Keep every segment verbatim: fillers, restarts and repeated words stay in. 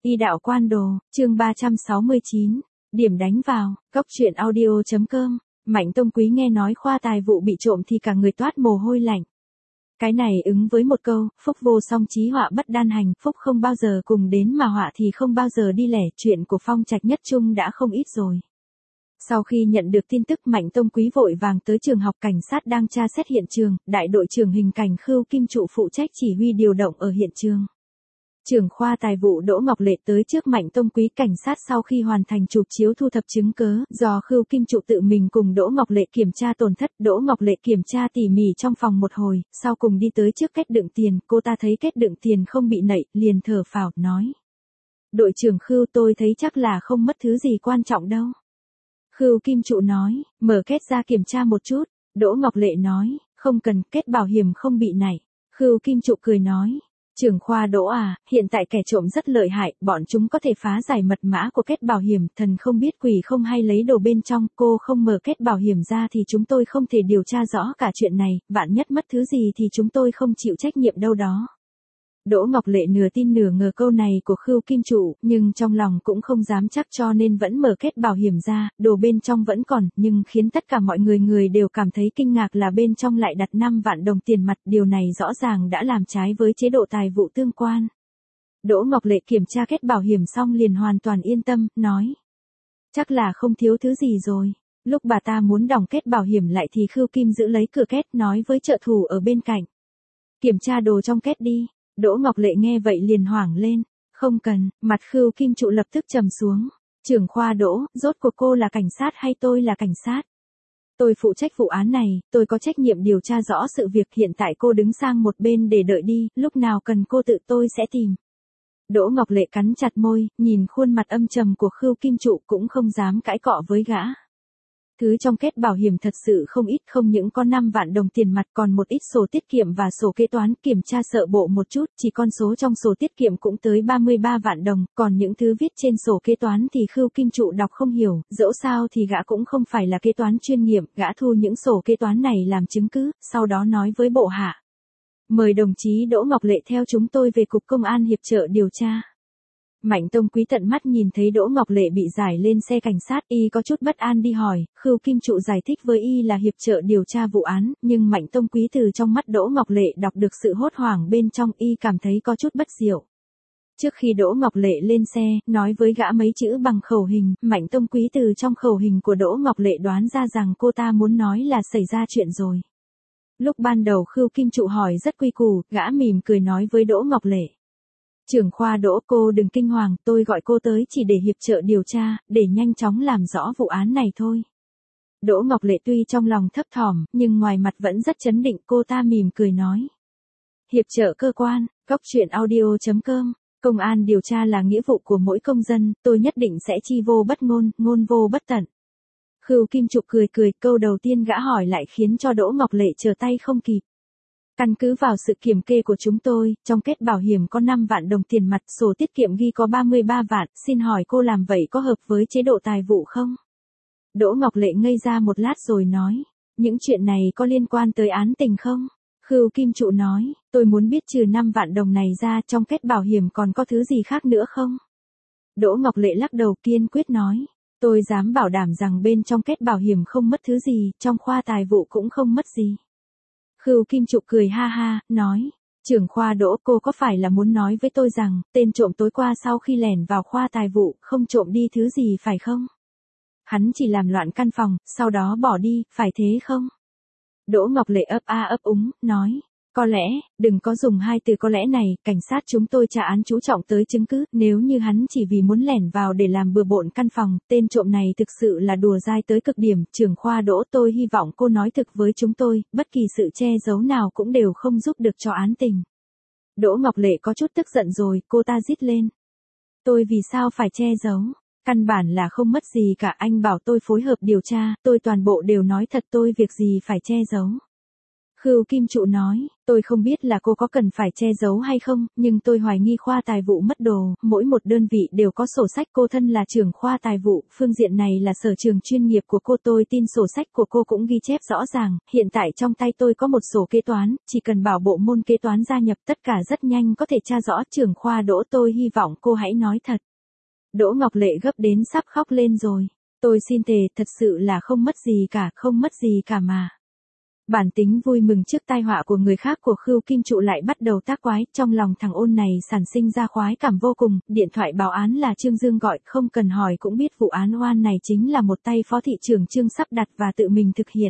Y đạo quan đồ, chương ba trăm sáu mươi chín, điểm đánh vào, góc truyện audio chấm com, Mạnh Tông Quý nghe nói khoa tài vụ bị trộm thì cả người toát mồ hôi lạnh. Cái này ứng với một câu, phúc vô song chí họa bất đan hành, phúc không bao giờ cùng đến mà họa thì không bao giờ đi lẻ, chuyện của Phong Trạch Nhất Trung đã không ít rồi. Sau khi nhận được tin tức, Mạnh Tông Quý vội vàng tới trường học cảnh sát đang tra xét hiện trường, đại đội trưởng hình cảnh Khưu Kim Trụ phụ trách chỉ huy điều động ở hiện trường. Trưởng khoa tài vụ Đỗ Ngọc Lệ tới trước Mạnh Tông Quý cảnh sát sau khi hoàn thành chụp chiếu thu thập chứng cứ, do Khưu Kim Trụ tự mình cùng Đỗ Ngọc Lệ kiểm tra tổn thất, Đỗ Ngọc Lệ kiểm tra tỉ mỉ trong phòng một hồi, sau cùng đi tới trước kết đựng tiền, cô ta thấy kết đựng tiền không bị nậy, liền thở phào, nói. Đội trưởng Khưu, tôi thấy chắc là không mất thứ gì quan trọng đâu. Khưu Kim Trụ nói, mở kết ra kiểm tra một chút. Đỗ Ngọc Lệ nói, không cần, kết bảo hiểm không bị nảy. Khưu Kim Trụ cười nói, trưởng khoa Đỗ à, hiện tại kẻ trộm rất lợi hại, bọn chúng có thể phá giải mật mã của kết bảo hiểm, thần không biết quỷ không hay lấy đồ bên trong, cô không mở kết bảo hiểm ra thì chúng tôi không thể điều tra rõ cả chuyện này, vạn nhất mất thứ gì thì chúng tôi không chịu trách nhiệm đâu đó. Đỗ Ngọc Lệ nửa tin nửa ngờ câu này của Khưu Kim Trụ, nhưng trong lòng cũng không dám chắc cho nên vẫn mở kết bảo hiểm ra, đồ bên trong vẫn còn, nhưng khiến tất cả mọi người người đều cảm thấy kinh ngạc là bên trong lại đặt năm vạn đồng tiền mặt, điều này rõ ràng đã làm trái với chế độ tài vụ tương quan. Đỗ Ngọc Lệ kiểm tra kết bảo hiểm xong liền hoàn toàn yên tâm, nói. Chắc là không thiếu thứ gì rồi. Lúc bà ta muốn đóng kết bảo hiểm lại thì Khưu Kim giữ lấy cửa kết nói với trợ thủ ở bên cạnh. Kiểm tra đồ trong kết đi. Đỗ Ngọc Lệ nghe vậy liền hoảng lên, không cần, mặt Khưu Kim Trụ lập tức trầm xuống. Trưởng khoa Đỗ, rốt cuộc cô là cảnh sát hay tôi là cảnh sát? Tôi phụ trách vụ án này, tôi có trách nhiệm điều tra rõ sự việc, hiện tại cô đứng sang một bên để đợi đi, lúc nào cần cô tự tôi sẽ tìm. Đỗ Ngọc Lệ cắn chặt môi, nhìn khuôn mặt âm trầm của Khưu Kim Trụ cũng không dám cãi cọ với gã. Thứ trong kết bảo hiểm thật sự không ít, không những có năm vạn đồng tiền mặt còn một ít sổ tiết kiệm và sổ kế toán, kiểm tra sợ bộ một chút, chỉ con số trong sổ tiết kiệm cũng tới ba mươi ba vạn đồng, còn những thứ viết trên sổ kế toán thì Khưu Kim Trụ đọc không hiểu, dẫu sao thì gã cũng không phải là kế toán chuyên nghiệp, gã thu những sổ kế toán này làm chứng cứ, sau đó nói với bộ hạ. Mời đồng chí Đỗ Ngọc Lệ theo chúng tôi về cục công an hiệp trợ điều tra. Mạnh Tông Quý tận mắt nhìn thấy Đỗ Ngọc Lệ bị giải lên xe cảnh sát, y có chút bất an đi hỏi, Khưu Kim Trụ giải thích với y là hiệp trợ điều tra vụ án, nhưng Mạnh Tông Quý từ trong mắt Đỗ Ngọc Lệ đọc được sự hốt hoảng bên trong, y cảm thấy có chút bất diệu. Trước khi Đỗ Ngọc Lệ lên xe, nói với gã mấy chữ bằng khẩu hình, Mạnh Tông Quý từ trong khẩu hình của Đỗ Ngọc Lệ đoán ra rằng cô ta muốn nói là xảy ra chuyện rồi. Lúc ban đầu Khưu Kim Trụ hỏi rất quy củ, gã mỉm cười nói với Đỗ Ngọc Lệ. Trưởng khoa Đỗ, cô đừng kinh hoàng, tôi gọi cô tới chỉ để hiệp trợ điều tra, để nhanh chóng làm rõ vụ án này thôi. Đỗ Ngọc Lệ tuy trong lòng thấp thỏm, nhưng ngoài mặt vẫn rất chấn định, cô ta mỉm cười nói. Hiệp trợ cơ quan, góc truyện audio chấm com, công an điều tra là nghĩa vụ của mỗi công dân, tôi nhất định sẽ chi vô bất ngôn, ngôn vô bất tận. Khưu Kim Trụ cười cười, câu đầu tiên gã hỏi lại khiến cho Đỗ Ngọc Lệ trở tay không kịp. Căn cứ vào sự kiểm kê của chúng tôi, trong kết bảo hiểm có năm vạn đồng tiền mặt, sổ tiết kiệm ghi có ba mươi ba vạn, xin hỏi cô làm vậy có hợp với chế độ tài vụ không? Đỗ Ngọc Lệ ngây ra một lát rồi nói, những chuyện này có liên quan tới án tình không? Khưu Kim Trụ nói, tôi muốn biết trừ năm vạn đồng này ra trong kết bảo hiểm còn có thứ gì khác nữa không? Đỗ Ngọc Lệ lắc đầu kiên quyết nói, tôi dám bảo đảm rằng bên trong kết bảo hiểm không mất thứ gì, trong khoa tài vụ cũng không mất gì. Khưu Kim Trụ cười ha ha, nói, trưởng khoa Đỗ, cô có phải là muốn nói với tôi rằng, tên trộm tối qua sau khi lẻn vào khoa tài vụ, không trộm đi thứ gì phải không? Hắn chỉ làm loạn căn phòng, sau đó bỏ đi, phải thế không? Đỗ Ngọc Lệ ấp a ấp úng, nói, có lẽ, đừng có dùng hai từ có lẽ này, cảnh sát chúng tôi tra án chú trọng tới chứng cứ, nếu như hắn chỉ vì muốn lẻn vào để làm bừa bộn căn phòng, tên trộm này thực sự là đùa dai tới cực điểm, trưởng khoa Đỗ, tôi hy vọng cô nói thực với chúng tôi, bất kỳ sự che giấu nào cũng đều không giúp được cho án tình. Đỗ Ngọc Lệ có chút tức giận rồi, cô ta rít lên. Tôi vì sao phải che giấu? Căn bản là không mất gì cả, anh bảo tôi phối hợp điều tra, tôi toàn bộ đều nói thật, tôi việc gì phải che giấu. Khưu Kim Trụ nói, tôi không biết là cô có cần phải che giấu hay không, nhưng tôi hoài nghi khoa tài vụ mất đồ, mỗi một đơn vị đều có sổ sách, cô thân là trưởng khoa tài vụ, phương diện này là sở trường chuyên nghiệp của cô, tôi tin sổ sách của cô cũng ghi chép rõ ràng, hiện tại trong tay tôi có một sổ kế toán, chỉ cần bảo bộ môn kế toán gia nhập tất cả rất nhanh có thể tra rõ. Trưởng khoa Đỗ, tôi hy vọng cô hãy nói thật. Đỗ Ngọc Lệ gấp đến sắp khóc lên rồi, tôi xin thề, thật sự là không mất gì cả, không mất gì cả mà. Bản tính vui mừng trước tai họa của người khác của Khưu Kim Trụ lại bắt đầu tác quái, trong lòng thằng ôn này sản sinh ra khoái cảm vô cùng, điện thoại báo án là Trương Dương gọi, không cần hỏi cũng biết vụ án oan này chính là một tay phó thị trưởng Trương sắp đặt và tự mình thực hiện.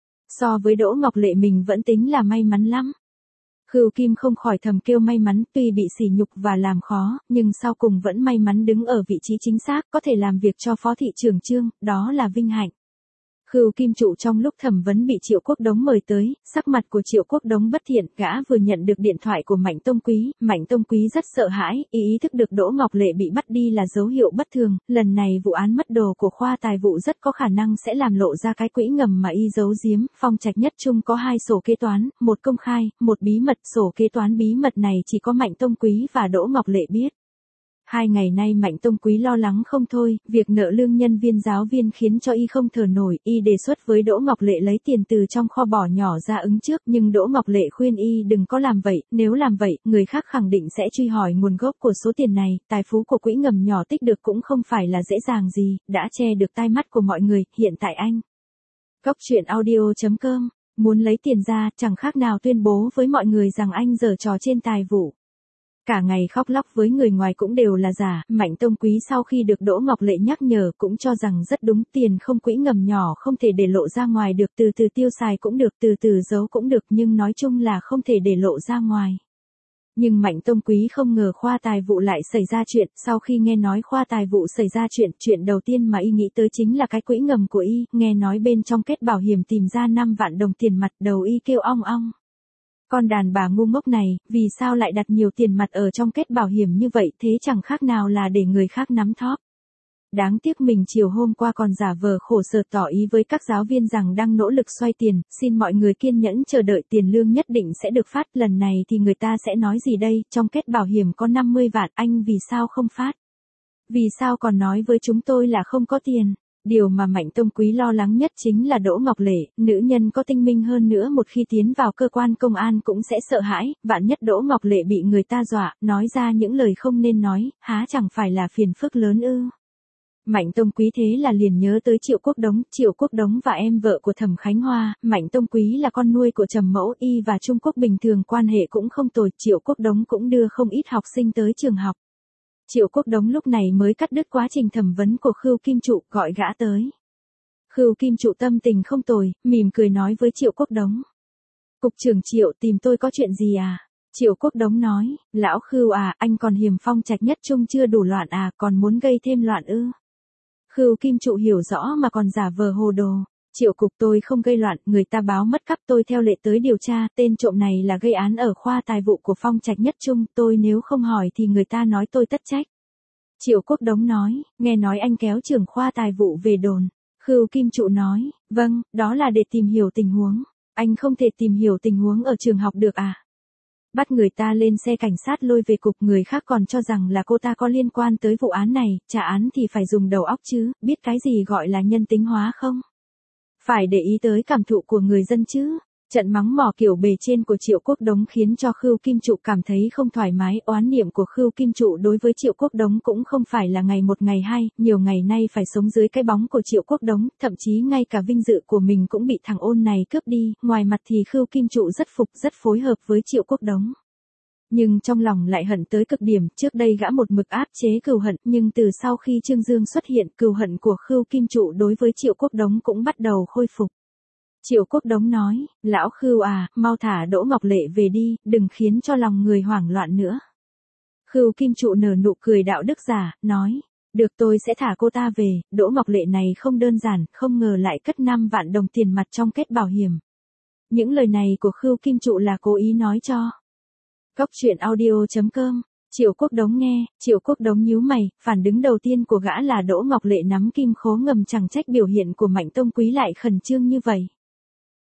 So với Đỗ Ngọc Lệ mình vẫn tính là may mắn lắm. Khưu Kim không khỏi thầm kêu may mắn, tuy bị sỉ nhục và làm khó, nhưng sau cùng vẫn may mắn đứng ở vị trí chính xác, có thể làm việc cho phó thị trưởng Trương, đó là vinh hạnh. Khưu Kim Trụ trong lúc thẩm vấn bị Triệu Quốc Đống mời tới, sắc mặt của Triệu Quốc Đống bất thiện, gã vừa nhận được điện thoại của Mạnh Tông Quý, Mạnh Tông Quý rất sợ hãi, ý ý thức được Đỗ Ngọc Lệ bị bắt đi là dấu hiệu bất thường, lần này vụ án mất đồ của khoa tài vụ rất có khả năng sẽ làm lộ ra cái quỹ ngầm mà y giấu giếm. Phong Trạch Nhất Trung có hai sổ kế toán, một công khai, một bí mật, sổ kế toán bí mật này chỉ có Mạnh Tông Quý và Đỗ Ngọc Lệ biết. Hai ngày nay Mạnh Tông Quý lo lắng không thôi, việc nợ lương nhân viên giáo viên khiến cho y không thở nổi, y đề xuất với Đỗ Ngọc Lệ lấy tiền từ trong kho bỏ nhỏ ra ứng trước, nhưng Đỗ Ngọc Lệ khuyên y đừng có làm vậy, nếu làm vậy, người khác khẳng định sẽ truy hỏi nguồn gốc của số tiền này, tài phú của quỹ ngầm nhỏ tích được cũng không phải là dễ dàng gì, đã che được tai mắt của mọi người, hiện tại anh. Góc truyện audio chấm com, muốn lấy tiền ra, chẳng khác nào tuyên bố với mọi người rằng anh giở trò trên tài vụ. Cả ngày khóc lóc với người ngoài cũng đều là giả, Mạnh Tông Quý sau khi được Đỗ Ngọc Lệ nhắc nhở cũng cho rằng rất đúng, tiền không quỹ ngầm nhỏ không thể để lộ ra ngoài được, từ từ tiêu xài cũng được, từ từ giấu cũng được, nhưng nói chung là không thể để lộ ra ngoài. Nhưng Mạnh Tông Quý không ngờ khoa tài vụ lại xảy ra chuyện, sau khi nghe nói khoa tài vụ xảy ra chuyện, chuyện đầu tiên mà y nghĩ tới chính là cái quỹ ngầm của y, nghe nói bên trong kết bảo hiểm tìm ra năm vạn đồng tiền mặt, đầu y kêu ong ong. Con đàn bà ngu ngốc này, vì sao lại đặt nhiều tiền mặt ở trong kết bảo hiểm như vậy, thế chẳng khác nào là để người khác nắm thóp. Đáng tiếc mình chiều hôm qua còn giả vờ khổ sở tỏ ý với các giáo viên rằng đang nỗ lực xoay tiền, xin mọi người kiên nhẫn chờ đợi tiền lương nhất định sẽ được phát, lần này thì người ta sẽ nói gì đây, trong kết bảo hiểm có năm mươi vạn, anh vì sao không phát? Vì sao còn nói với chúng tôi là không có tiền? Điều mà Mạnh Tông Quý lo lắng nhất chính là Đỗ Ngọc Lệ, nữ nhân có tinh minh hơn nữa một khi tiến vào cơ quan công an cũng sẽ sợ hãi, vạn nhất Đỗ Ngọc Lệ bị người ta dọa, nói ra những lời không nên nói, há chẳng phải là phiền phức lớn ư. Mạnh Tông Quý thế là liền nhớ tới Triệu Quốc Đống, Triệu Quốc Đống và em vợ của Thẩm Khánh Hoa, Mạnh Tông Quý là con nuôi của Trầm Mẫu, y và Trung Quốc bình thường quan hệ cũng không tồi, Triệu Quốc Đống cũng đưa không ít học sinh tới trường học. Triệu Quốc Đống lúc này mới cắt đứt quá trình thẩm vấn của Khưu Kim Trụ, gọi gã tới. Khưu Kim Trụ tâm tình không tồi, mỉm cười nói với Triệu Quốc Đống. Cục trưởng Triệu tìm tôi có chuyện gì à? Triệu Quốc Đống nói, lão Khưu à, anh còn hiềm Phong Trạch Nhất Trung chưa đủ loạn à, còn muốn gây thêm loạn ư? Khưu Kim Trụ hiểu rõ mà còn giả vờ hồ đồ. Triệu cục, tôi không gây loạn, người ta báo mất cắp tôi theo lệ tới điều tra, tên trộm này là gây án ở khoa tài vụ của Phong Trạch Nhất Trung, tôi nếu không hỏi thì người ta nói tôi tất trách. Triệu Quốc Đống nói, nghe nói anh kéo trưởng khoa tài vụ về đồn. Khưu Kim Trụ nói, vâng, đó là để tìm hiểu tình huống. Anh không thể tìm hiểu tình huống ở trường học được à? Bắt người ta lên xe cảnh sát lôi về cục, người khác còn cho rằng là cô ta có liên quan tới vụ án này, trả án thì phải dùng đầu óc chứ, biết cái gì gọi là nhân tính hóa không? Phải để ý tới cảm thụ của người dân chứ. Trận mắng mỏ kiểu bề trên của Triệu Quốc Đống khiến cho Khưu Kim Trụ cảm thấy không thoải mái, oán niệm của Khưu Kim Trụ đối với Triệu Quốc Đống cũng không phải là ngày một ngày hai, nhiều ngày nay phải sống dưới cái bóng của Triệu Quốc Đống, thậm chí ngay cả vinh dự của mình cũng bị thằng ôn này cướp đi, ngoài mặt thì Khưu Kim Trụ rất phục, rất phối hợp với Triệu Quốc Đống. Nhưng trong lòng lại hận tới cực điểm, trước đây gã một mực áp chế cừu hận, nhưng từ sau khi Trương Dương xuất hiện, cừu hận của Khưu Kim Trụ đối với Triệu Quốc Đống cũng bắt đầu khôi phục. Triệu Quốc Đống nói, lão Khưu à, mau thả Đỗ Ngọc Lệ về đi, đừng khiến cho lòng người hoảng loạn nữa. Khưu Kim Trụ nở nụ cười đạo đức giả, nói, được, tôi sẽ thả cô ta về, Đỗ Ngọc Lệ này không đơn giản, không ngờ lại cất năm vạn đồng tiền mặt trong kết bảo hiểm. Những lời này của Khưu Kim Trụ là cố ý nói cho. Góc truyện audio chấm com. Triệu Quốc Đống nghe, Triệu Quốc Đống nhíu mày, phản ứng đầu tiên của gã là Đỗ Ngọc Lệ nắm kim khố ngầm, chẳng trách biểu hiện của Mạnh Tông Quý lại khẩn trương như vậy.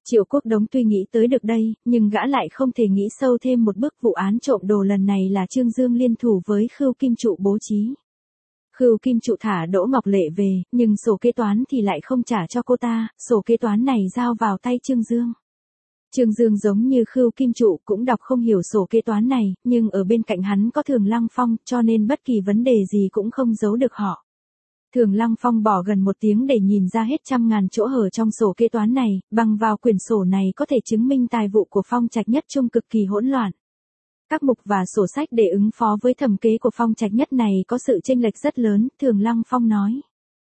Triệu Quốc Đống tuy nghĩ tới được đây, nhưng gã lại không thể nghĩ sâu thêm một bước, vụ án trộm đồ lần này là Trương Dương liên thủ với Khưu Kim Trụ bố trí. Khưu Kim Trụ thả Đỗ Ngọc Lệ về, nhưng sổ kế toán thì lại không trả cho cô ta, sổ kế toán này giao vào tay Trương Dương. Trương Dương giống như Khưu Kim Trụ cũng đọc không hiểu sổ kế toán này, nhưng ở bên cạnh hắn có Thường Lăng Phong, cho nên bất kỳ vấn đề gì cũng không giấu được họ. Thường Lăng Phong bỏ gần một tiếng để nhìn ra hết trăm ngàn chỗ hở trong sổ kế toán này, bằng vào quyển sổ này có thể chứng minh tài vụ của Phong Trạch Nhất Trung cực kỳ hỗn loạn. Các mục và sổ sách để ứng phó với thẩm kế của Phong Trạch Nhất này có sự chênh lệch rất lớn, Thường Lăng Phong nói.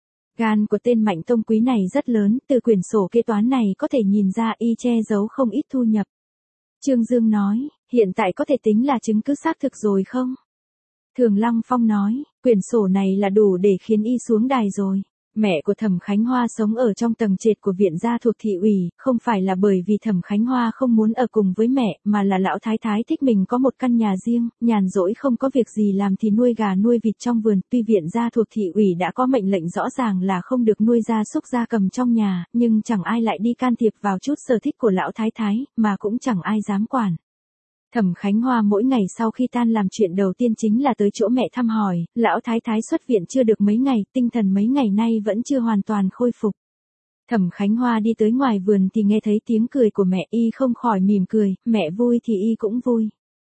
Gan của tên Mạnh Tông Quý này rất lớn, từ quyển sổ kế toán này có thể nhìn ra y che giấu không ít thu nhập. Trương Dương nói, hiện tại có thể tính là chứng cứ xác thực rồi không? Thường Lăng Phong nói, quyển sổ này là đủ để khiến y xuống đài rồi. Mẹ của Thẩm Khánh Hoa sống ở trong tầng trệt của viện gia thuộc thị ủy, không phải là bởi vì Thẩm Khánh Hoa không muốn ở cùng với mẹ, mà là lão thái thái thích mình có một căn nhà riêng, nhàn rỗi không có việc gì làm thì nuôi gà nuôi vịt trong vườn. Tuy viện gia thuộc thị ủy đã có mệnh lệnh rõ ràng là không được nuôi gia súc gia cầm trong nhà, nhưng chẳng ai lại đi can thiệp vào chút sở thích của lão thái thái, mà cũng chẳng ai dám quản. Thẩm Khánh Hoa mỗi ngày sau khi tan làm chuyện đầu tiên chính là tới chỗ mẹ thăm hỏi, lão thái thái xuất viện chưa được mấy ngày, tinh thần mấy ngày nay vẫn chưa hoàn toàn khôi phục. Thẩm Khánh Hoa đi tới ngoài vườn thì nghe thấy tiếng cười của mẹ, y không khỏi mỉm cười, mẹ vui thì y cũng vui.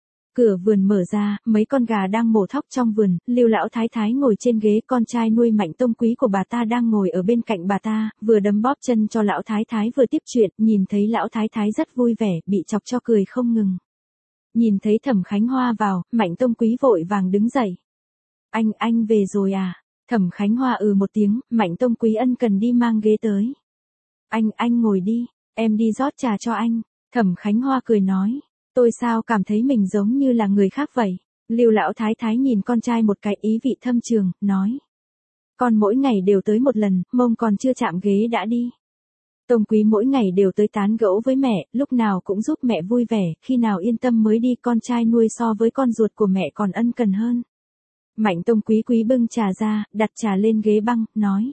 Cửa vườn mở ra, mấy con gà đang mổ thóc trong vườn, Lưu lão thái thái ngồi trên ghế, con trai nuôi Mạnh Tông Quý của bà ta đang ngồi ở bên cạnh bà ta, vừa đấm bóp chân cho lão thái thái vừa tiếp chuyện, nhìn thấy lão thái thái rất vui vẻ, bị chọc cho cười không ngừng. Nhìn thấy Thẩm Khánh Hoa vào, Mạnh Tông Quý vội vàng đứng dậy. Anh, anh về rồi à? Thẩm Khánh Hoa ừ một tiếng, Mạnh Tông Quý ân cần đi mang ghế tới. Anh, anh ngồi đi, em đi rót trà cho anh. Thẩm Khánh Hoa cười nói, tôi sao cảm thấy mình giống như là người khác vậy? Lưu lão thái thái nhìn con trai một cái ý vị thâm trường, nói. Con mỗi ngày đều tới một lần, mông còn chưa chạm ghế đã đi. Tông Quý mỗi ngày đều tới tán gẫu với mẹ, lúc nào cũng giúp mẹ vui vẻ, khi nào yên tâm mới đi, con trai nuôi so với con ruột của mẹ còn ân cần hơn. Mạnh Tông Quý quý bưng trà ra, đặt trà lên ghế băng, nói.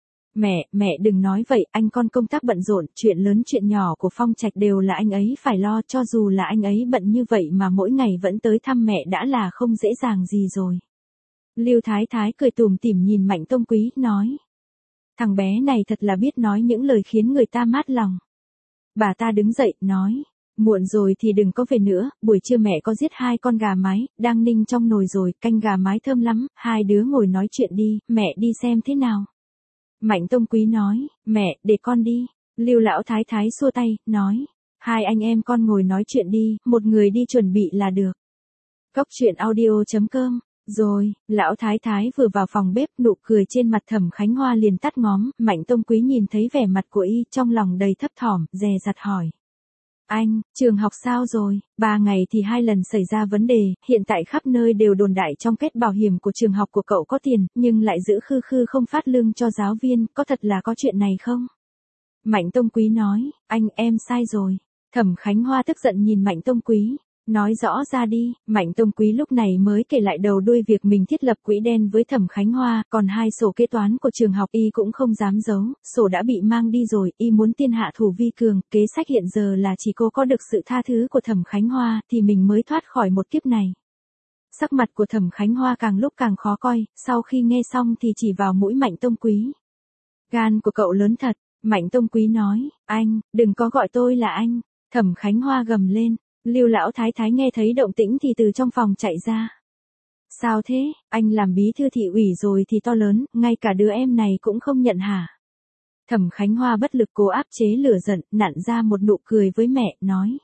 Mẹ, mẹ đừng nói vậy, anh con công tác bận rộn, chuyện lớn chuyện nhỏ của Phong Trạch đều là anh ấy phải lo, cho dù là anh ấy bận như vậy mà mỗi ngày vẫn tới thăm mẹ đã là không dễ dàng gì rồi. Lưu Thái Thái cười tủm tỉm nhìn Mạnh Tông Quý, nói. Thằng bé này thật là biết nói những lời khiến người ta mát lòng. Bà ta đứng dậy, nói. Muộn rồi thì đừng có về nữa, buổi trưa mẹ có giết hai con gà mái, đang ninh trong nồi rồi, canh gà mái thơm lắm, hai đứa ngồi nói chuyện đi, mẹ đi xem thế nào. Mạnh Tông Quý nói, mẹ, để con đi. Lưu lão thái thái xua tay, nói, hai anh em con ngồi nói chuyện đi, một người đi chuẩn bị là được. Cốc truyện audio chấm com. Rồi, lão thái thái vừa vào phòng bếp, nụ cười trên mặt Thẩm Khánh Hoa liền tắt ngóm, Mạnh Tông Quý nhìn thấy vẻ mặt của y, trong lòng đầy thấp thỏm, dè dặt hỏi. Anh, trường học sao rồi? Ba ngày thì hai lần xảy ra vấn đề, hiện tại khắp nơi đều đồn đại trong kết bảo hiểm của trường học của cậu có tiền, nhưng lại giữ khư khư không phát lương cho giáo viên, có thật là có chuyện này không? Mạnh Tông Quý nói, anh, em sai rồi. Thẩm Khánh Hoa tức giận nhìn Mạnh Tông Quý. Nói rõ ra đi, Mạnh Tông Quý lúc này mới kể lại đầu đuôi việc mình thiết lập quỹ đen với Thẩm Khánh Hoa, còn hai sổ kế toán của trường học y cũng không dám giấu, sổ đã bị mang đi rồi, y muốn tiên hạ thủ vi cường, kế sách hiện giờ là chỉ cô có được sự tha thứ của Thẩm Khánh Hoa thì mình mới thoát khỏi một kiếp này. Sắc mặt của Thẩm Khánh Hoa càng lúc càng khó coi, sau khi nghe xong thì chỉ vào mũi Mạnh Tông Quý. Gan của cậu lớn thật, Mạnh Tông Quý nói, anh, đừng có gọi tôi là anh. Thẩm Khánh Hoa gầm lên. Lưu lão thái thái nghe thấy động tĩnh thì từ trong phòng chạy ra. Sao thế, anh làm bí thư thị ủy rồi thì to lớn, ngay cả đứa em này cũng không nhận hả? Thẩm Khánh Hoa bất lực cố áp chế lửa giận, nặn ra một nụ cười với mẹ, nói.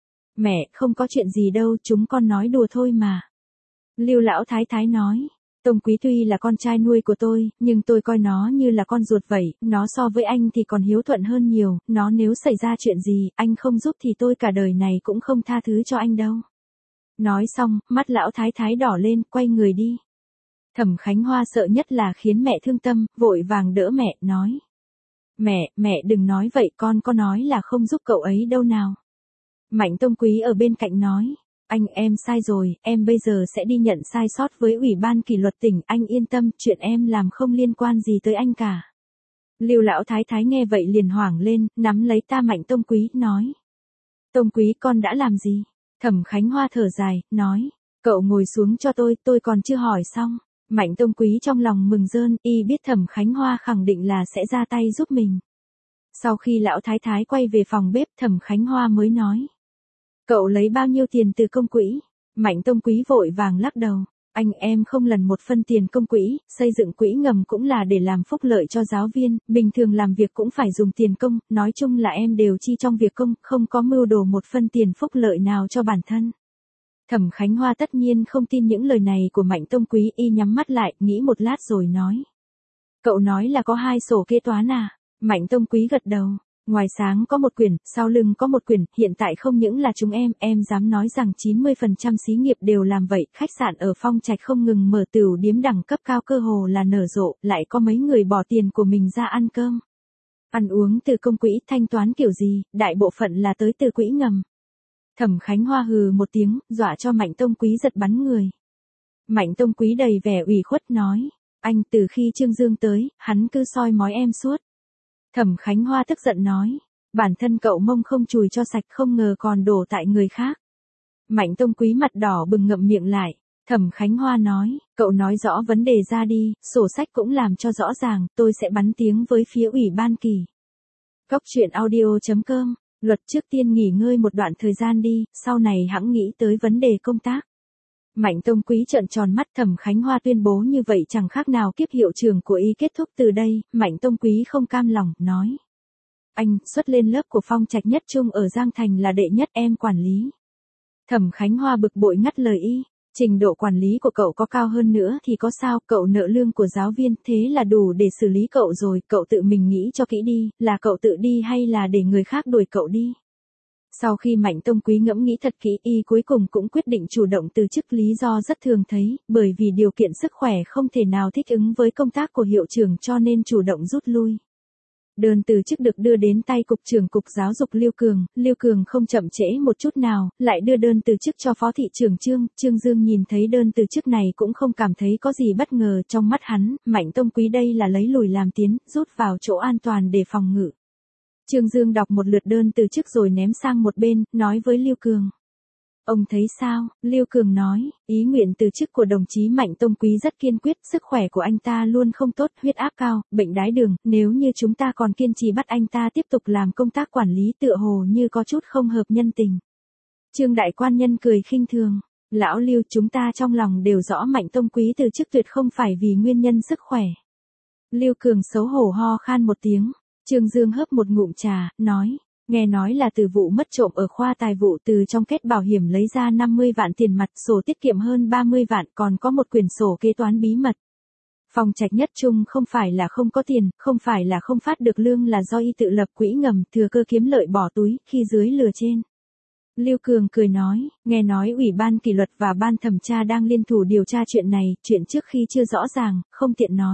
Mẹ, không có chuyện gì đâu, chúng con nói đùa thôi mà. Lưu lão thái thái nói. Tông Quý tuy là con trai nuôi của tôi, nhưng tôi coi nó như là con ruột vậy, nó so với anh thì còn hiếu thuận hơn nhiều, nó nếu xảy ra chuyện gì, anh không giúp thì tôi cả đời này cũng không tha thứ cho anh đâu. Nói xong, mắt lão thái thái đỏ lên, quay người đi. Thẩm Khánh Hoa sợ nhất là khiến mẹ thương tâm, vội vàng đỡ mẹ, nói. Mẹ, mẹ đừng nói vậy, con có nói là không giúp cậu ấy đâu nào. Mạnh Tông Quý ở bên cạnh nói. Anh, em sai rồi, em bây giờ sẽ đi nhận sai sót với Ủy ban kỷ luật tỉnh, anh yên tâm, chuyện em làm không liên quan gì tới anh cả. Lưu lão thái thái nghe vậy liền hoảng lên, nắm lấy ta Mạnh Tông Quý, nói. Tông Quý con đã làm gì? Thẩm Khánh Hoa thở dài, nói. Cậu ngồi xuống cho tôi, tôi còn chưa hỏi xong. Mạnh Tông Quý trong lòng mừng rơn, y biết Thẩm Khánh Hoa khẳng định là sẽ ra tay giúp mình. Sau khi lão thái thái quay về phòng bếp, Thẩm Khánh Hoa mới nói. Cậu lấy bao nhiêu tiền từ công quỹ? Mạnh Tông Quý vội vàng lắc đầu. Anh em không lần một phân tiền công quỹ, xây dựng quỹ ngầm cũng là để làm phúc lợi cho giáo viên, bình thường làm việc cũng phải dùng tiền công, nói chung là em đều chi trong việc công, không có mưu đồ một phân tiền phúc lợi nào cho bản thân. Thẩm Khánh Hoa tất nhiên không tin những lời này của Mạnh Tông Quý, y nhắm mắt lại, nghĩ một lát rồi nói. Cậu nói là có hai sổ kế toán à? Mạnh Tông Quý gật đầu. Ngoài sáng có một quyển, sau lưng có một quyển, hiện tại không những là chúng em, em dám nói rằng chín mươi phần trăm xí nghiệp đều làm vậy, khách sạn ở Phong Trạch không ngừng mở tửu điếm đẳng cấp cao cơ hồ là nở rộ, lại có mấy người bỏ tiền của mình ra ăn cơm. Ăn uống từ công quỹ, thanh toán kiểu gì, đại bộ phận là tới từ quỹ ngầm. Thẩm Khánh Hoa hừ một tiếng, dọa cho Mạnh Tông Quý giật bắn người. Mạnh Tông Quý đầy vẻ ủy khuất nói, anh từ khi Trương Dương tới, hắn cứ soi mói em suốt. Thẩm Khánh Hoa tức giận nói, bản thân cậu mông không chùi cho sạch không ngờ còn đổ tại người khác. Mạnh Tông Quý mặt đỏ bừng ngậm miệng lại, Thẩm Khánh Hoa nói, cậu nói rõ vấn đề ra đi, sổ sách cũng làm cho rõ ràng, tôi sẽ bắn tiếng với phía ủy ban kỳ. Cóc truyện audio chấm com, luật trước tiên nghỉ ngơi một đoạn thời gian đi, sau này hẵng nghĩ tới vấn đề công tác. Mạnh Tông Quý trợn tròn mắt, Thẩm Khánh Hoa tuyên bố như vậy chẳng khác nào kiếp hiệu trưởng của y kết thúc từ đây, Mạnh Tông Quý không cam lòng, nói. Anh, xuất lên lớp của Phong Trạch Nhất Trung ở Giang Thành là đệ nhất, em quản lý. Thẩm Khánh Hoa bực bội ngắt lời y, trình độ quản lý của cậu có cao hơn nữa thì có sao, cậu nợ lương của giáo viên, thế là đủ để xử lý cậu rồi, cậu tự mình nghĩ cho kỹ đi, là cậu tự đi hay là để người khác đuổi cậu đi. Sau khi Mạnh Tông Quý ngẫm nghĩ thật kỹ, y cuối cùng cũng quyết định chủ động từ chức, lý do rất thường thấy, bởi vì điều kiện sức khỏe không thể nào thích ứng với công tác của hiệu trưởng cho nên chủ động rút lui. Đơn từ chức được đưa đến tay Cục trưởng Cục Giáo dục Lưu Cường, Lưu Cường không chậm trễ một chút nào, lại đưa đơn từ chức cho Phó thị trưởng Trương, Trương Dương nhìn thấy đơn từ chức này cũng không cảm thấy có gì bất ngờ, trong mắt hắn, Mạnh Tông Quý đây là lấy lùi làm tiến, rút vào chỗ an toàn để phòng ngự. Trương Dương đọc một lượt đơn từ chức rồi ném sang một bên, nói với Lưu Cường. Ông thấy sao? Lưu Cường nói, ý nguyện từ chức của đồng chí Mạnh Tông Quý rất kiên quyết, sức khỏe của anh ta luôn không tốt, huyết áp cao, bệnh đái đường, nếu như chúng ta còn kiên trì bắt anh ta tiếp tục làm công tác quản lý tựa hồ như có chút không hợp nhân tình. Trương đại quan nhân cười khinh thường, lão Lưu, chúng ta trong lòng đều rõ Mạnh Tông Quý từ chức tuyệt không phải vì nguyên nhân sức khỏe. Lưu Cường xấu hổ ho khan một tiếng. Trương Dương hớp một ngụm trà, nói, nghe nói là từ vụ mất trộm ở khoa tài vụ, từ trong kết bảo hiểm lấy ra năm mươi vạn tiền mặt, sổ tiết kiệm hơn ba mươi vạn, còn có một quyển sổ kế toán bí mật. Phong Trạch Nhất Trung không phải là không có tiền, không phải là không phát được lương, là do y tự lập quỹ ngầm, thừa cơ kiếm lợi bỏ túi, khi dưới lừa trên. Lưu Cường cười nói, nghe nói Ủy ban kỷ luật và ban thẩm tra đang liên thủ điều tra chuyện này, chuyện trước khi chưa rõ ràng, không tiện nói.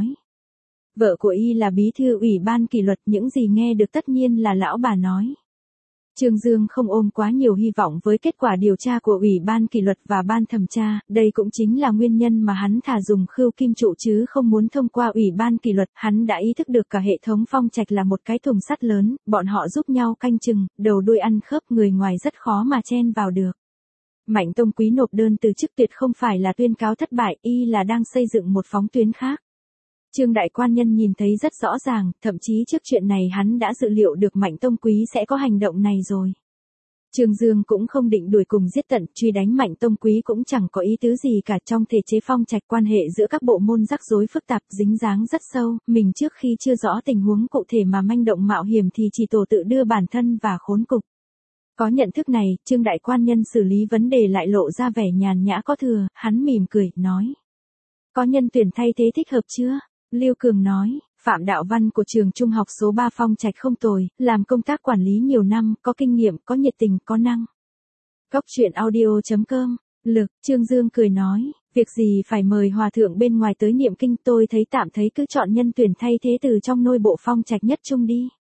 Vợ của y là bí thư Ủy ban kỷ luật, những gì nghe được tất nhiên là lão bà nói. Trương Dương không ôm quá nhiều hy vọng với kết quả điều tra của Ủy ban kỷ luật và ban thẩm tra, đây cũng chính là nguyên nhân mà hắn thà dùng khưu kim trụ chứ không muốn thông qua Ủy ban kỷ luật, hắn đã ý thức được cả hệ thống Phong Trạch là một cái thùng sắt lớn, bọn họ giúp nhau canh chừng, đầu đuôi ăn khớp, người ngoài rất khó mà chen vào được. Mạnh Tông Quý nộp đơn từ chức tuyệt không phải là tuyên cáo thất bại, y là đang xây dựng một phóng tuyến khác. Trương đại quan nhân nhìn thấy rất rõ ràng, thậm chí trước chuyện này hắn đã dự liệu được Mạnh Tông Quý sẽ có hành động này rồi. Trương Dương cũng không định đuổi cùng giết tận, truy đánh Mạnh Tông Quý cũng chẳng có ý tứ gì cả, trong thể chế Phong Trạch quan hệ giữa các bộ môn rắc rối phức tạp, dính dáng rất sâu, mình trước khi chưa rõ tình huống cụ thể mà manh động mạo hiểm thì chỉ tổ tự đưa bản thân và khốn cục. Có nhận thức này, Trương đại quan nhân xử lý vấn đề lại lộ ra vẻ nhàn nhã có thừa, hắn mỉm cười, nói. Có nhân tuyển thay thế thích hợp chưa? Lưu Cường nói, Phạm Đạo Văn của trường trung học số ba Phong Trạch không tồi, làm công tác quản lý nhiều năm, có kinh nghiệm, có nhiệt tình, có năng. Cóc truyện audio chấm com, lực, Trương Dương cười nói, việc gì phải mời hòa thượng bên ngoài tới niệm kinh, tôi thấy tạm thấy cứ chọn nhân tuyển thay thế từ trong nội bộ Phong Trạch Nhất Trung đi.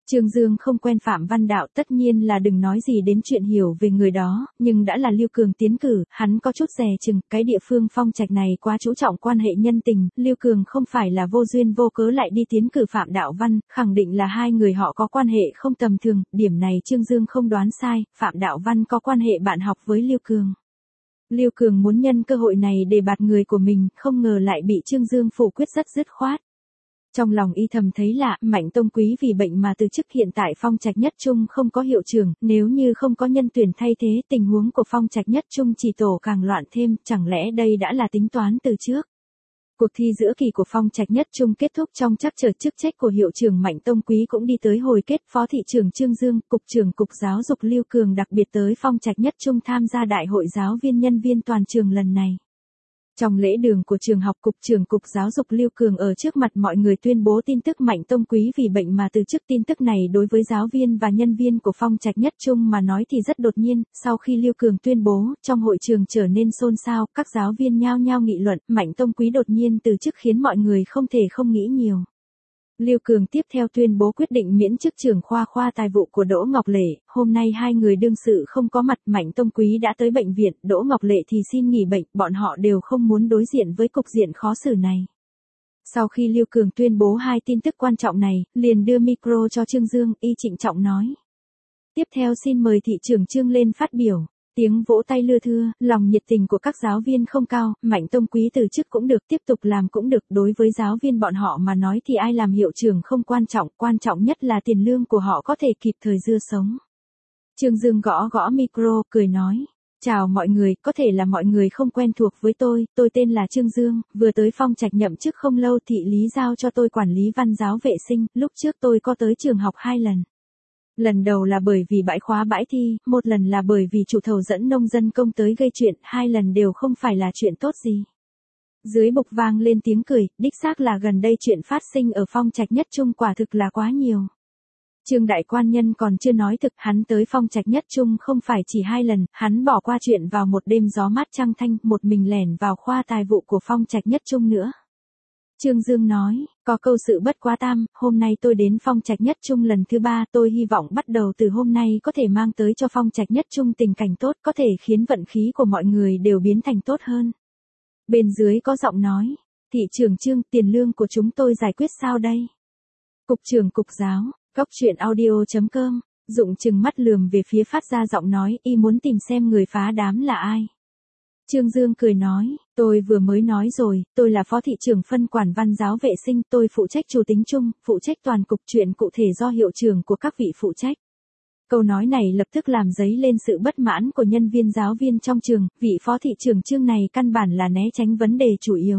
Trương Dương không quen Phạm Văn Đạo tất nhiên là đừng nói gì đến chuyện hiểu về người đó, nhưng đã là Lưu Cường tiến cử, hắn có chút dè chừng, cái địa phương Phong Trạch này quá chú trọng quan hệ nhân tình, Lưu Cường không phải là vô duyên vô cớ lại đi tiến cử Phạm Đạo Văn, khẳng định là hai người họ có quan hệ không tầm thường, điểm này Trương Dương không đoán sai, Phạm Đạo Văn có quan hệ bạn học với Lưu Cường. Lưu Cường muốn nhân cơ hội này để bạt người của mình, không ngờ lại bị Trương Dương phủ quyết rất dứt khoát. Trong lòng y thầm thấy lạ, Mạnh Tông Quý vì bệnh mà từ chức, hiện tại Phong Trạch Nhất Trung không có hiệu trưởng, nếu như không có nhân tuyển thay thế, tình huống của Phong Trạch Nhất Trung chỉ tổ càng loạn thêm, chẳng lẽ đây đã là tính toán từ trước. Cuộc thi giữa kỳ của Phong Trạch Nhất Trung kết thúc trong trắc trở, chức trách của hiệu trưởng Mạnh Tông Quý cũng đi tới hồi kết, phó thị trưởng Trương Dương, cục trưởng cục giáo dục Lưu Cường đặc biệt tới Phong Trạch Nhất Trung tham gia đại hội giáo viên nhân viên toàn trường lần này. Trong lễ đường của trường học, cục trưởng cục giáo dục Lưu Cường ở trước mặt mọi người tuyên bố tin tức Mạnh Tông Quý vì bệnh mà từ chức. Tin tức này đối với giáo viên và nhân viên của Phong Trạch Nhất Trung mà nói thì rất đột nhiên, sau khi Lưu Cường tuyên bố, trong hội trường trở nên xôn xao, các giáo viên nhao nhao nghị luận, Mạnh Tông Quý đột nhiên từ chức khiến mọi người không thể không nghĩ nhiều. Lưu Cường tiếp theo tuyên bố quyết định miễn chức trưởng khoa khoa tài vụ của Đỗ Ngọc Lệ, hôm nay hai người đương sự không có mặt, Mạnh Tông Quý đã tới bệnh viện, Đỗ Ngọc Lệ thì xin nghỉ bệnh, bọn họ đều không muốn đối diện với cục diện khó xử này. Sau khi Lưu Cường tuyên bố hai tin tức quan trọng này, liền đưa micro cho Trương Dương, y trịnh trọng nói. Tiếp theo xin mời thị trưởng Trương lên phát biểu. Tiếng vỗ tay lưa thưa, lòng nhiệt tình của các giáo viên không cao, Mạnh Tông Quý từ chức cũng được, tiếp tục làm cũng được, đối với giáo viên bọn họ mà nói thì ai làm hiệu trưởng không quan trọng, quan trọng nhất là tiền lương của họ có thể kịp thời dưa sống. Trương Dương gõ gõ micro, cười nói. Chào mọi người, có thể là mọi người không quen thuộc với tôi, tôi tên là Trương Dương, vừa tới Phong Trạch nhậm chức không lâu, thị lý giao cho tôi quản lý văn giáo vệ sinh, lúc trước tôi có tới trường học hai lần. Lần đầu là bởi vì bãi khóa bãi thi, một lần là bởi vì chủ thầu dẫn nông dân công tới gây chuyện, hai lần đều không phải là chuyện tốt gì. Dưới bục vang lên tiếng cười, đích xác là gần đây chuyện phát sinh ở Phong Trạch Nhất Trung quả thực là quá nhiều. Trương đại quan nhân còn chưa nói thực, hắn tới Phong Trạch Nhất Trung không phải chỉ hai lần, hắn bỏ qua chuyện vào một đêm gió mát trăng thanh, một mình lẻn vào khoa tài vụ của Phong Trạch Nhất Trung nữa. Trương Dương nói, có câu sự bất quá tam, hôm nay tôi đến Phong Trạch Nhất Trung lần thứ ba, tôi hy vọng bắt đầu từ hôm nay có thể mang tới cho Phong Trạch Nhất Trung tình cảnh tốt, có thể khiến vận khí của mọi người đều biến thành tốt hơn. Bên dưới có giọng nói, thị trưởng Trương, tiền lương của chúng tôi giải quyết sao đây? Cục trưởng cục giáo, góc chuyện audio chấm com, Dụng chừng mắt lườm về phía phát ra giọng nói, y muốn tìm xem người phá đám là ai. Trương Dương cười nói, tôi vừa mới nói rồi, tôi là phó thị trưởng phân quản văn giáo vệ sinh, tôi phụ trách chủ tính chung, phụ trách toàn cục, chuyện cụ thể do hiệu trưởng của các vị phụ trách. Câu nói này lập tức làm dấy lên sự bất mãn của nhân viên giáo viên trong trường, vị phó thị trưởng Trương này căn bản là né tránh vấn đề chủ yếu.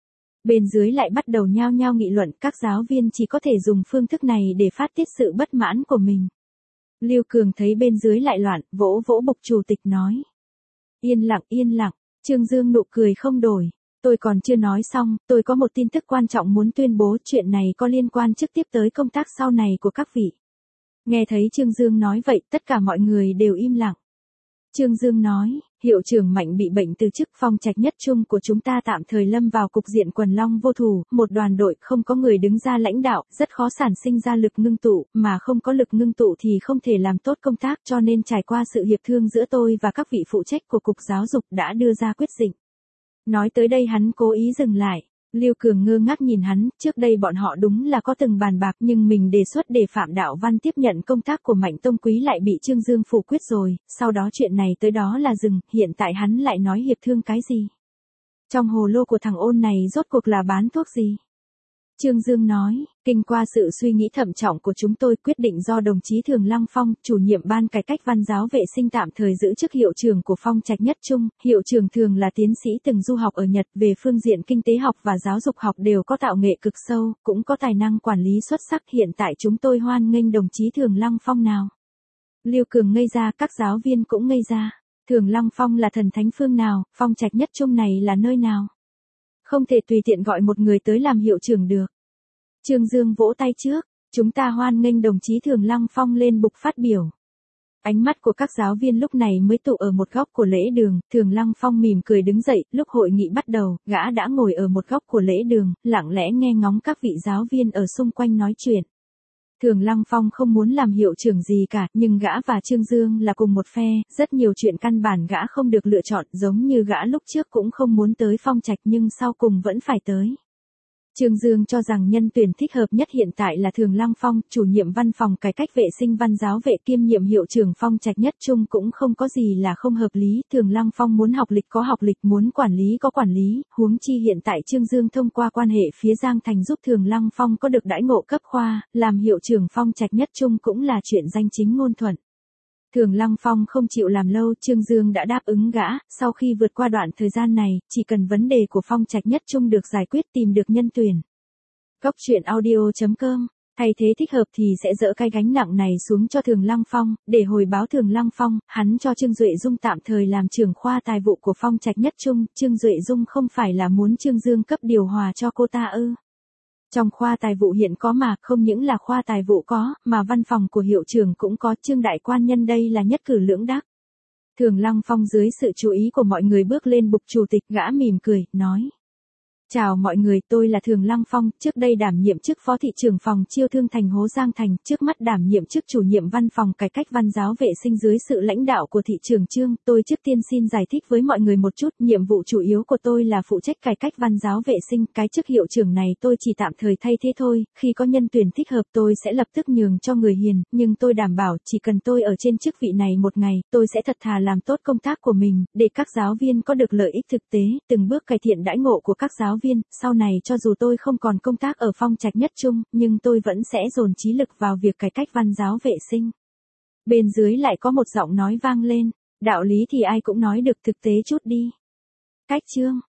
Bên dưới lại bắt đầu nhao nhao nghị luận, các giáo viên chỉ có thể dùng phương thức này để phát tiết sự bất mãn của mình. Lưu Cường thấy bên dưới lại loạn, vỗ vỗ bục chủ tịch nói. Yên lặng yên lặng, Trương Dương nụ cười không đổi. Tôi còn chưa nói xong, tôi có một tin tức quan trọng muốn tuyên bố, chuyện này có liên quan trực tiếp tới công tác sau này của các vị. Nghe thấy Trương Dương nói vậy, tất cả mọi người đều im lặng. Trương Dương nói, hiệu trưởng Mạnh bị bệnh từ chức, Phong Trạch Nhất Trung của chúng ta tạm thời lâm vào cục diện quần long vô thủ, một đoàn đội không có người đứng ra lãnh đạo, rất khó sản sinh ra lực ngưng tụ, mà không có lực ngưng tụ thì không thể làm tốt công tác, cho nên trải qua sự hiệp thương giữa tôi và các vị phụ trách của cục giáo dục đã đưa ra quyết định. Nói tới đây hắn cố ý dừng lại. Lưu Cường ngơ ngác nhìn hắn, trước đây bọn họ đúng là có từng bàn bạc, nhưng mình đề xuất để Phạm Đạo Văn tiếp nhận công tác của Mạnh Tông Quý lại bị Trương Dương phủ quyết rồi, sau đó chuyện này tới đó là dừng, hiện tại hắn lại nói hiệp thương cái gì? Trong hồ lô của thằng ôn này rốt cuộc là bán thuốc gì? Trương Dương nói, kinh qua sự suy nghĩ thận trọng của chúng tôi, quyết định do đồng chí Thường Lăng Phong, chủ nhiệm ban cải cách văn giáo vệ sinh tạm thời giữ chức hiệu trưởng của Phong Trạch Nhất Trung. Hiệu trưởng Thường là tiến sĩ từng du học ở Nhật, về phương diện kinh tế học và giáo dục học đều có tạo nghệ cực sâu, cũng có tài năng quản lý xuất sắc. Hiện tại chúng tôi hoan nghênh đồng chí Thường Lăng Phong nào. Lưu Cường ngây ra, các giáo viên cũng ngây ra. Thường Lăng Phong là thần thánh phương nào, Phong Trạch Nhất Trung này là nơi nào? Không thể tùy tiện gọi một người tới làm hiệu trưởng được. Trương Dương vỗ tay trước, chúng ta hoan nghênh đồng chí Thường Lăng Phong lên bục phát biểu. Ánh mắt của các giáo viên lúc này mới tụ ở một góc của lễ đường, Thường Lăng Phong mỉm cười đứng dậy, lúc hội nghị bắt đầu, gã đã ngồi ở một góc của lễ đường, lặng lẽ nghe ngóng các vị giáo viên ở xung quanh nói chuyện. Thường Lăng Phong không muốn làm hiệu trưởng gì cả, nhưng gã và Trương Dương là cùng một phe, rất nhiều chuyện căn bản gã không được lựa chọn, giống như gã lúc trước cũng không muốn tới Phong Trạch nhưng sau cùng vẫn phải tới. Trương Dương cho rằng nhân tuyển thích hợp nhất hiện tại là Thường Lăng Phong, chủ nhiệm văn phòng cải cách vệ sinh văn giáo vệ kiêm nhiệm hiệu trưởng Phong Trạch Nhất Trung cũng không có gì là không hợp lý. Thường Lăng Phong muốn học lịch có học lịch, muốn quản lý có quản lý, huống chi hiện tại Trương Dương thông qua quan hệ phía Giang Thành giúp Thường Lăng Phong có được đãi ngộ cấp khoa, làm hiệu trưởng Phong Trạch Nhất Trung cũng là chuyện danh chính ngôn thuận. Thường Lăng Phong không chịu làm lâu, Trương Dương đã đáp ứng gã, sau khi vượt qua đoạn thời gian này, chỉ cần vấn đề của Phong Trạch Nhất Trung được giải quyết tìm được nhân tuyển. Cốc truyện audio chấm com, thay thế thích hợp thì sẽ dỡ cái gánh nặng này xuống cho Thường Lăng Phong, để hồi báo Thường Lăng Phong, hắn cho Trương Duệ Dung tạm thời làm trưởng khoa tài vụ của Phong Trạch Nhất Trung, Trương Duệ Dung không phải là muốn Trương Dương cấp điều hòa cho cô ta ư? Trong khoa tài vụ hiện có mà, không những là khoa tài vụ có, mà văn phòng của hiệu trưởng cũng có, Trương đại quan nhân đây là nhất cử lưỡng đắc. Thường Lăng Phong dưới sự chú ý của mọi người bước lên bục chủ tịch, gã mỉm cười, nói. Chào mọi người, tôi là Thường Lăng Phong, trước đây đảm nhiệm chức phó thị trưởng phòng chiêu thương thành Hố Giang Thành, trước mắt đảm nhiệm chức chủ nhiệm văn phòng cải cách văn giáo vệ sinh dưới sự lãnh đạo của thị trưởng Trương. Tôi trước tiên xin giải thích với mọi người một chút, nhiệm vụ chủ yếu của tôi là phụ trách cải cách văn giáo vệ sinh, cái chức hiệu trưởng này tôi chỉ tạm thời thay thế thôi, khi có nhân tuyển thích hợp tôi sẽ lập tức nhường cho người hiền, nhưng tôi đảm bảo chỉ cần tôi ở trên chức vị này một ngày, tôi sẽ thật thà làm tốt công tác của mình, để các giáo viên có được lợi ích thực tế, từng bước cải thiện đãi ngộ của các giáo viên, sau này cho dù tôi không còn công tác ở Phong Trạch Nhất Trung, nhưng tôi vẫn sẽ dồn trí lực vào việc cải cách văn giáo vệ sinh. Bên dưới lại có một giọng nói vang lên, đạo lý thì ai cũng nói được, thực tế chút đi. Cách chương